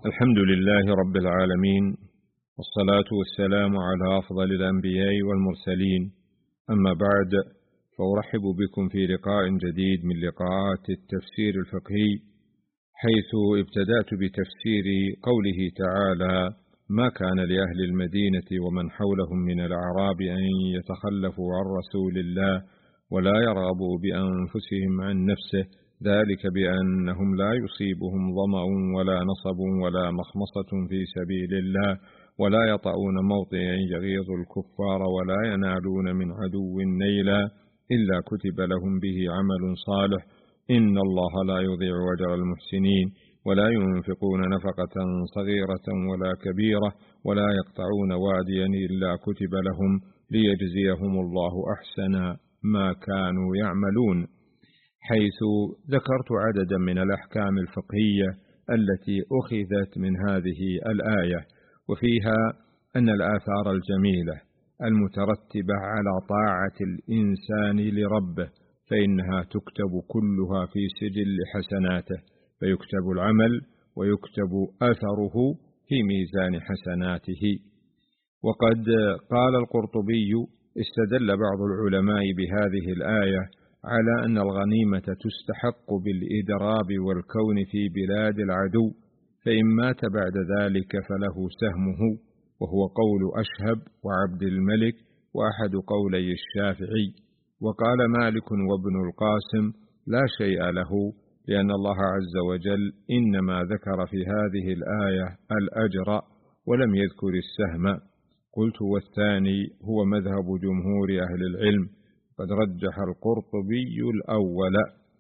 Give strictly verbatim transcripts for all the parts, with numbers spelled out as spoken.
الحمد لله رب العالمين، والصلاة والسلام على أفضل الأنبياء والمرسلين. أما بعد، فأرحب بكم في لقاء جديد من لقاءات التفسير الفقهي، حيث ابتدأت بتفسير قوله تعالى: ما كان لأهل المدينة ومن حولهم من الأعراب أن يتخلفوا عن رسول الله ولا يرغبوا بأنفسهم عن نفسه، ذلك بأنهم لا يصيبهم ظمأ ولا نصب ولا مخمصة في سبيل الله ولا يطؤون موطئا يغيظ الكفار ولا ينالون من عدو نيلا إلا كتب لهم به عمل صالح إن الله لا يضيع أجر المحسنين، ولا ينفقون نفقة صغيرة ولا كبيرة ولا يقطعون واديا إلا كتب لهم ليجزيهم الله أحسن ما كانوا يعملون، حيث ذكرت عددا من الأحكام الفقهية التي أخذت من هذه الآية، وفيها أن الآثار الجميلة المترتبة على طاعة الإنسان لربه فإنها تكتب كلها في سجل حسناته، فيكتب العمل ويكتب أثره في ميزان حسناته. وقد قال القرطبي: استدل بعض العلماء بهذه الآية على أن الغنيمة تستحق بالإدراب والكون في بلاد العدو، فإن مات بعد ذلك فله سهمه، وهو قول أشهب وعبد الملك وأحد قولي الشافعي. وقال مالك وابن القاسم: لا شيء له، لأن الله عز وجل إنما ذكر في هذه الآية الأجر ولم يذكر السهم. قلت: والثاني هو مذهب جمهور أهل العلم، قد رجح القرطبي الأول.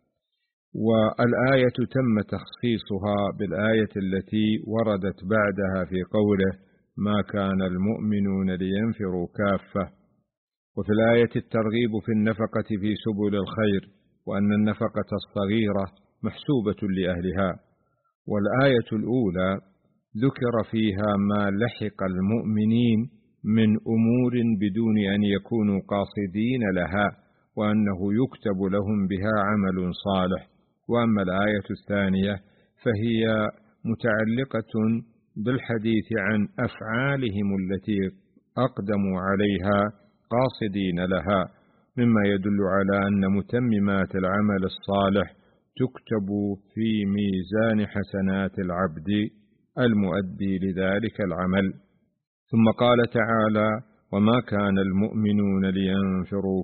والآية تم تخصيصها بالآية التي وردت بعدها في قوله: ما كان المؤمنون لينفروا كافة. وفي الآية الترغيب في النفقة في سبل الخير، وأن النفقة الصغيرة محسوبة لأهلها. والآية الأولى ذكر فيها ما لحق المؤمنين من أمور بدون أن يكونوا قاصدين لها، وأنه يكتب لهم بها عمل صالح. وأما الآية الثانية فهي متعلقة بالحديث عن أفعالهم التي أقدموا عليها قاصدين لها، مما يدل على أن متممات العمل الصالح تكتب في ميزان حسنات العبد المؤدي لذلك العمل. ثم قال تعالى: وما كان المؤمنون لينفروا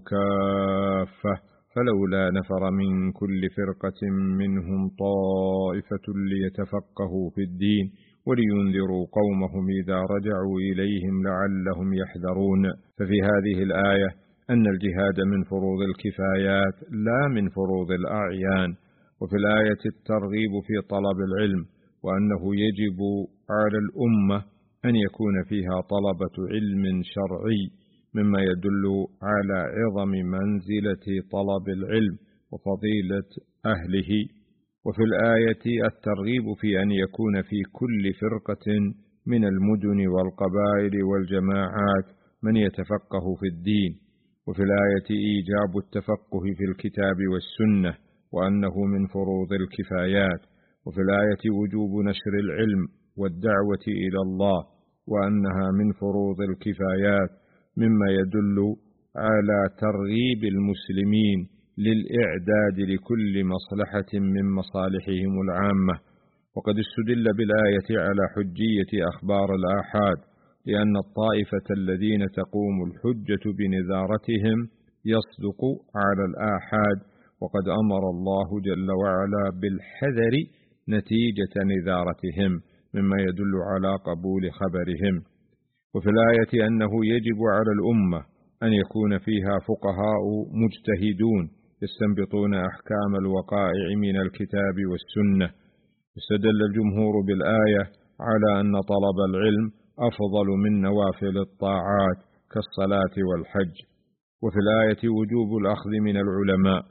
كافة فلولا نفر من كل فرقة منهم طائفة ليتفقهوا في الدين ولينذروا قومهم إذا رجعوا إليهم لعلهم يحذرون. ففي هذه الآية أن الجهاد من فروض الكفايات لا من فروض الأعيان. وفي الآية الترغيب في طلب العلم، وأنه يجب على الأمة أن يكون فيها طلبة علم شرعي، مما يدل على عظم منزلة طلب العلم وفضيلة أهله. وفي الآية الترغيب في أن يكون في كل فرقة من المدن والقبائل والجماعات من يتفقه في الدين. وفي الآية إيجاب التفقه في الكتاب والسنة، وأنه من فروض الكفايات. وفي الآية وجوب نشر العلم والدعوة إلى الله، وأنها من فروض الكفايات، مما يدل على ترغيب المسلمين للإعداد لكل مصلحة من مصالحهم العامة. وقد استدل بالآية على حجية أخبار الآحاد، لأن الطائفة الذين تقوم الحجة بنذارتهم يصدق على الآحاد، وقد أمر الله جل وعلا بالحذر نتيجة نذارتهم، مما يدل على قبول خبرهم. وفي الآية أنه يجب على الأمة أن يكون فيها فقهاء مجتهدون يستنبطون أحكام الوقائع من الكتاب والسنة. استدل الجمهور بالآية على أن طلب العلم أفضل من نوافل الطاعات كالصلاة والحج. وفي الآية وجوب الأخذ من العلماء،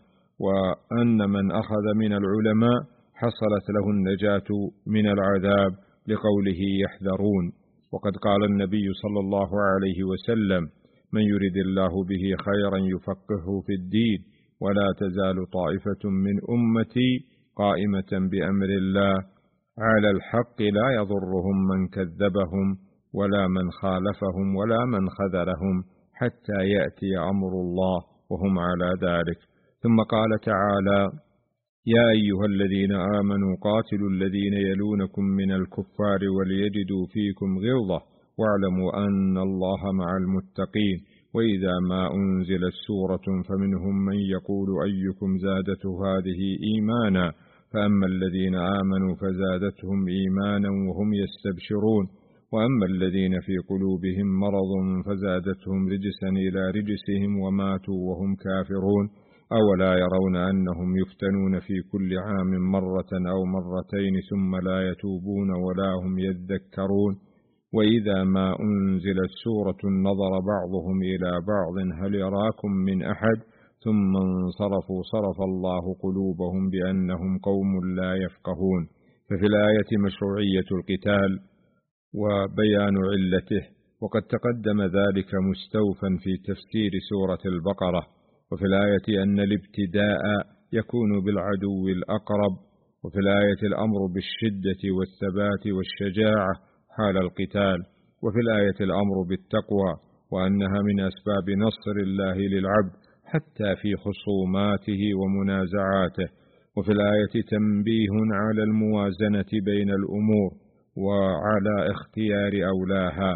وأن من أخذ من العلماء حصلت له النجاة من العذاب، لقوله يحذرون. وقد قال النبي صلى الله عليه وسلم: من يرد الله به خيرا يفقهه في الدين، ولا تزال طائفة من أمتي قائمة بأمر الله على الحق لا يضرهم من كذبهم ولا من خالفهم ولا من خذلهم حتى يأتي أمر الله وهم على ذلك. ثم قال تعالى: يا أيها الذين آمنوا قاتلوا الذين يلونكم من الكفار وليجدوا فيكم غلظة واعلموا أن الله مع المتقين. وإذا ما أنزلت سورة فمنهم من يقول أيكم زادته هذه إيمانا فأما الذين آمنوا فزادتهم إيمانا وهم يستبشرون وأما الذين في قلوبهم مرض فزادتهم رجسا إلى رجسهم وماتوا وهم كافرون. أولا يرون أنهم يفتنون في كل عام مرة أو مرتين ثم لا يتوبون ولا هم يذكرون. وإذا ما أنزلت سورة نظر بعضهم إلى بعض هل يراكم من أحد ثم انصرفوا صرف الله قلوبهم بأنهم قوم لا يفقهون. ففي الآية مشروعية القتال وبيان علته، وقد تقدم ذلك مستوفا في تفسير سورة البقرة. وفي الآية أن الابتداء يكون بالعدو الأقرب، وفي الآية الأمر بالشدة والثبات والشجاعة حال القتال، وفي الآية الأمر بالتقوى وأنها من أسباب نصر الله للعبد حتى في خصوماته ومنازعاته. وفي الآية تنبيه على الموازنة بين الأمور وعلى اختيار أولاها.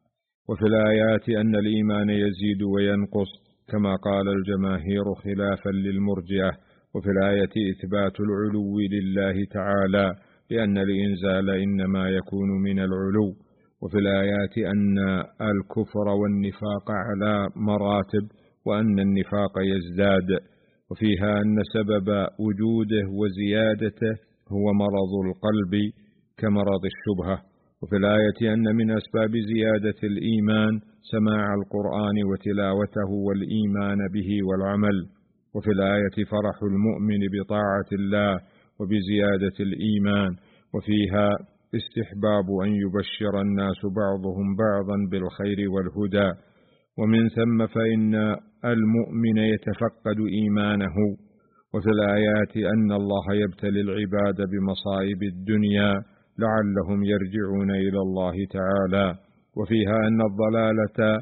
وفي الآيات أن الإيمان يزيد وينقص كما قال الجماهير خلافا للمرجئة. وفي الآية إثبات العلو لله تعالى لأن الإنزال إنما يكون من العلو. وفي الآيات أن الكفر والنفاق على مراتب وأن النفاق يزداد. وفيها أن سبب وجوده وزيادته هو مرض القلب كمرض الشبهة. وفي الآية أن من أسباب زيادة الإيمان سماع القرآن وتلاوته والإيمان به والعمل. وفي الآية فرح المؤمن بطاعة الله وبزيادة الإيمان. وفيها استحباب أن يبشر الناس بعضهم بعضا بالخير والهدى. ومن ثم فإن المؤمن يتفقد إيمانه. وفي الآيات أن الله يبتلي العباد بمصائب الدنيا لعلهم يرجعون إلى الله تعالى. وفيها أن الضلالة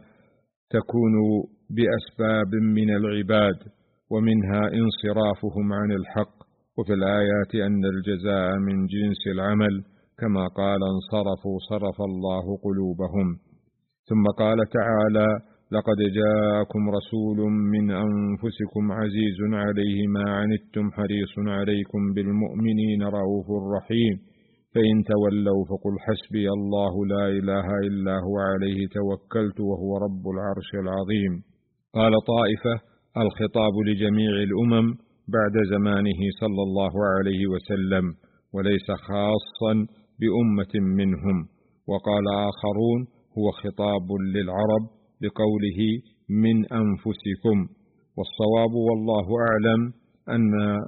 تكون بأسباب من العباد ومنها انصرافهم عن الحق. وفي الآيات أن الجزاء من جنس العمل كما قال انصرفوا صرف الله قلوبهم. ثم قال تعالى: لقد جاءكم رسول من أنفسكم عزيز عليه ما عنتم حريص عليكم بالمؤمنين رؤوف رحيم فإن تولوا فقل حسبي الله لا إله إلا هو عليه توكلت وهو رب العرش العظيم. قال طائفة: الخطاب لجميع الأمم بعد زمانه صلى الله عليه وسلم وليس خاصا بأمة منهم. وقال آخرون: هو خطاب للعرب بقوله من أنفسكم. والصواب والله أعلم أن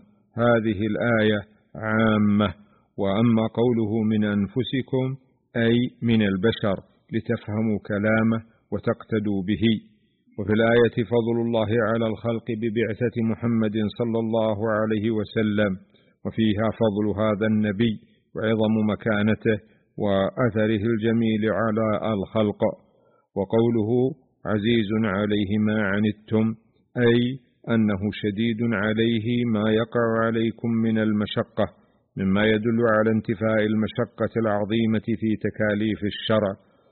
هذه الآية عامة. وأما قوله من أنفسكم أي من البشر لتفهموا كلامه وتقتدوا به. وفي الآية فضل الله على الخلق ببعثة محمد صلى الله عليه وسلم، وفيها فضل هذا النبي وعظم مكانته وأثره الجميل على الخلق. وقوله عزيز عليه ما عنتم أي أنه شديد عليه ما يقع عليكم من المشقة، مما يدل على انتفاء المشقة العظيمة في تكاليف الشرع،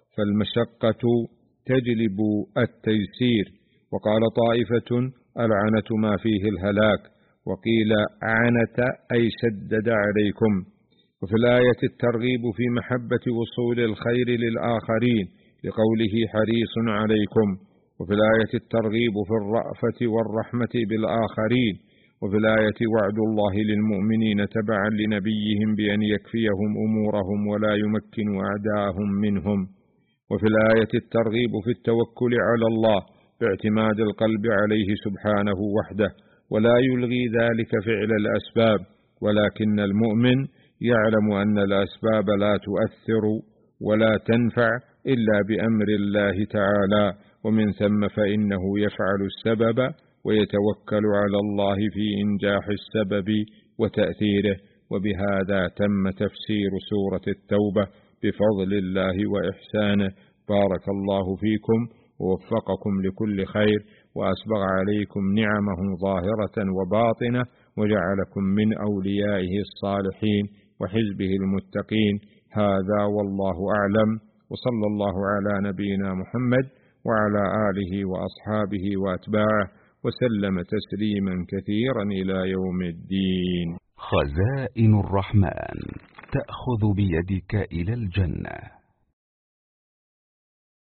فالمشقة تجلب التيسير. وقال طائفة: العنة ما فيه الهلاك، وقيل عنت أي شدد عليكم. وفي الآية الترغيب في محبة وصول الخير للآخرين لقوله حريص عليكم. وفي الآية الترغيب في الرأفة والرحمة بالآخرين. وفي الآية وعد الله للمؤمنين تبعا لنبيهم بأن يكفيهم أمورهم ولا يمكن أعداءهم منهم. وفي الآية الترغيب في التوكل على الله باعتماد القلب عليه سبحانه وحده، ولا يلغي ذلك فعل الأسباب، ولكن المؤمن يعلم أن الأسباب لا تؤثر ولا تنفع إلا بأمر الله تعالى، ومن ثم فإنه يفعل السبب ويتوكل على الله في إنجاح السبب وتأثيره. وبهذا تم تفسير سورة التوبة بفضل الله وإحسانه. بارك الله فيكم ووفقكم لكل خير، وأسبغ عليكم نعمه ظاهرة وباطنة، وجعلكم من أوليائه الصالحين وحزبه المتقين. هذا والله أعلم، وصلى الله على نبينا محمد وعلى آله وأصحابه وأتباعه وسلم تسليما كثيرا إلى يوم الدين. خزائن الرحمن تأخذ بيدك إلى الجنة.